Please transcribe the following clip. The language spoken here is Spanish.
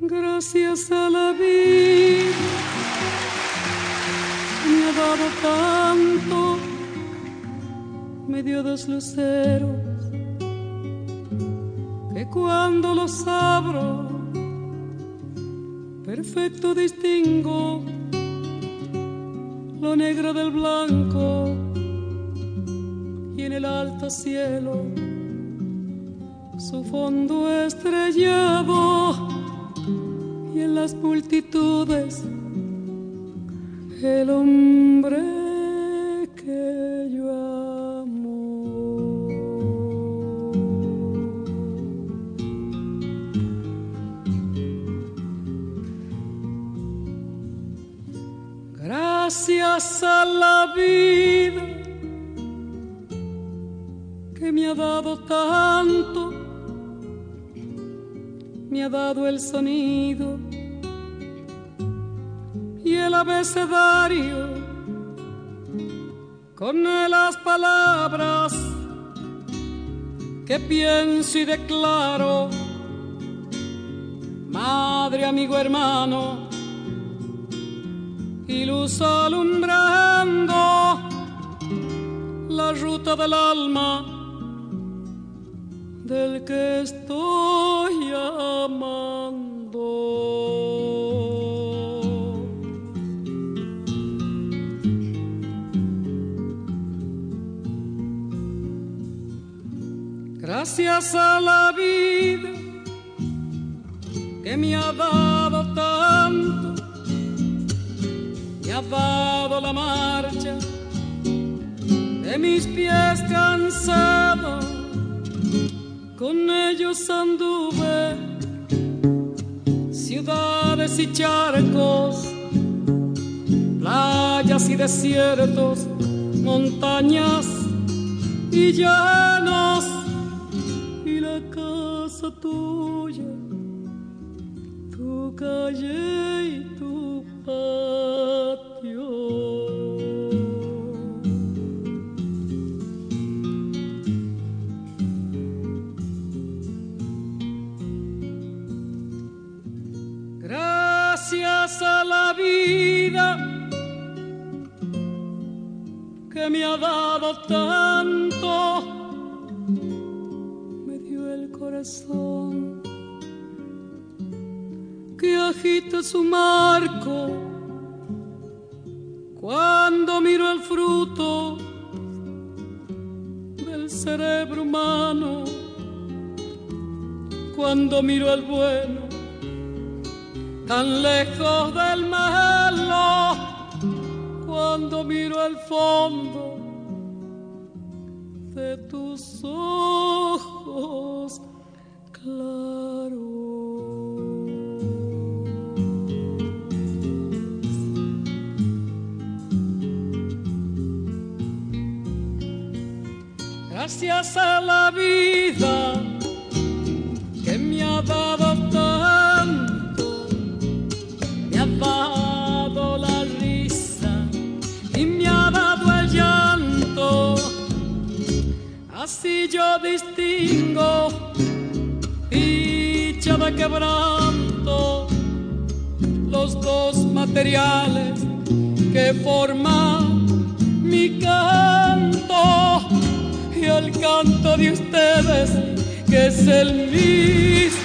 Gracias a la vida me ha dado tanto, me dio dos luceros que cuando los abro perfecto distingo lo negro del blanco, y en el alto cielo su fondo estrellado, y en las multitudes el hombre que yo amo. Gracias a la vida que me ha dado tanto, me ha dado el sonido y el abecedario con las palabras que pienso y declaro. Madre, amigo, hermano, y luz alumbrando la ruta del alma del que estoy amando. Gracias a la vida que me ha dado tanto, me ha dado la marcha de mis pies cansados. Con ellos anduve ciudades y charcos, playas y desiertos, montañas y llanos, y la casa tuya, tu calle y tu patio. Gracias a la vida que me ha dado tanto, me dio el corazón que agita su marco cuando miro el fruto del cerebro humano, cuando miro el bueno tan lejos del malo, cuando miro el fondo de tus ojos claros. Gracias a la vida que me ha dado tanto, me ha dado la risa y me ha dado el llanto. Así yo distingo dicha de quebranto, los dos materiales que forman mi canto, y el canto de ustedes que es el mismo